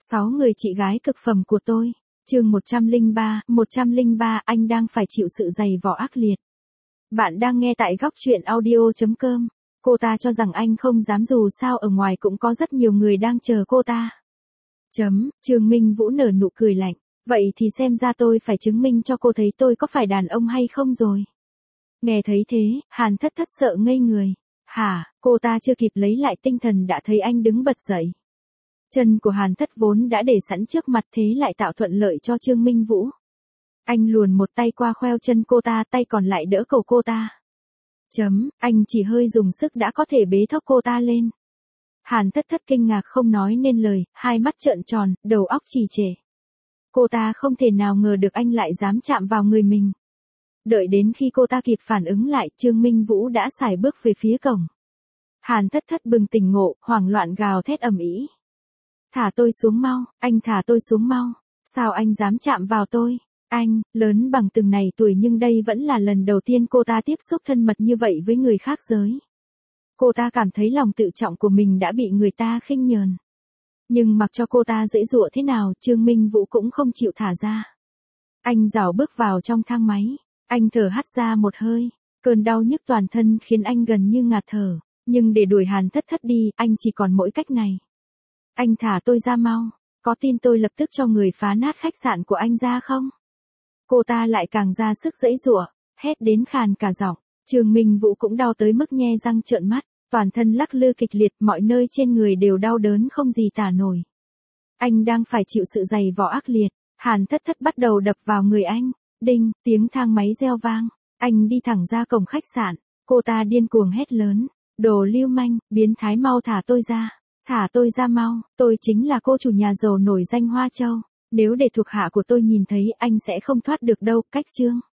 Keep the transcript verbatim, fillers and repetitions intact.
Sáu người chị gái cực phẩm của tôi. Chương một trăm lẻ ba, một trăm lẻ ba anh đang phải chịu sự dày vò ác liệt. Bạn đang nghe tại góc truyện audio chấm com. Cô ta cho rằng anh không dám dù sao ở ngoài cũng có rất nhiều người đang chờ cô ta. Chấm, Trương Minh Vũ nở nụ cười lạnh. Vậy thì xem ra tôi phải chứng minh cho cô thấy tôi có phải đàn ông hay không rồi. Nghe thấy thế, Hàn Thất Thất sợ ngây người. Hả, cô ta chưa kịp lấy lại tinh thần đã thấy anh đứng bật dậy. Chân của Hàn Thất vốn đã để sẵn trước mặt thế lại tạo thuận lợi cho Trương Minh Vũ. Anh luồn một tay qua khoeo chân cô ta, tay còn lại đỡ cầu cô ta. Chấm, anh chỉ hơi dùng sức đã có thể bế thốc cô ta lên. Hàn Thất Thất kinh ngạc không nói nên lời, hai mắt trợn tròn, đầu óc trì trệ. Cô ta không thể nào ngờ được anh lại dám chạm vào người mình. Đợi đến khi cô ta kịp phản ứng lại, Trương Minh Vũ đã sải bước về phía cổng. Hàn Thất Thất bừng tỉnh ngộ, hoảng loạn gào thét ầm ĩ. Thả tôi xuống mau, anh thả tôi xuống mau. Sao anh dám chạm vào tôi? Anh, lớn bằng từng này tuổi nhưng đây vẫn là lần đầu tiên cô ta tiếp xúc thân mật như vậy với người khác giới. Cô ta cảm thấy lòng tự trọng của mình đã bị người ta khinh nhờn. Nhưng mặc cho cô ta dễ dụa thế nào, Trương Minh Vũ cũng không chịu thả ra. Anh rảo bước vào trong thang máy. Anh thở hắt ra một hơi. Cơn đau nhức toàn thân khiến anh gần như ngạt thở. Nhưng để đuổi Hàn Thất Thất đi, anh chỉ còn mỗi cách này. Anh thả tôi ra mau. Có tin tôi lập tức cho người phá nát khách sạn của anh ra không? Cô ta lại càng ra sức giãy giụa, hét đến khàn cả giọng. Trương Minh Vũ cũng đau tới mức nhe răng trợn mắt, toàn thân lắc lư kịch liệt, mọi nơi trên người đều đau đớn không gì tả nổi. Anh đang phải chịu sự dày vò ác liệt. Hàn Thất Thất bắt đầu đập vào người anh. Đinh, tiếng thang máy reo vang. Anh đi thẳng ra cổng khách sạn. Cô ta điên cuồng hét lớn. Đồ lưu manh, biến thái, mau thả tôi ra. Thả tôi ra mau, tôi chính là cô chủ nhà giàu nổi danh Hoa Châu. Nếu để thuộc hạ của tôi nhìn thấy anh sẽ không thoát được đâu, cách chương.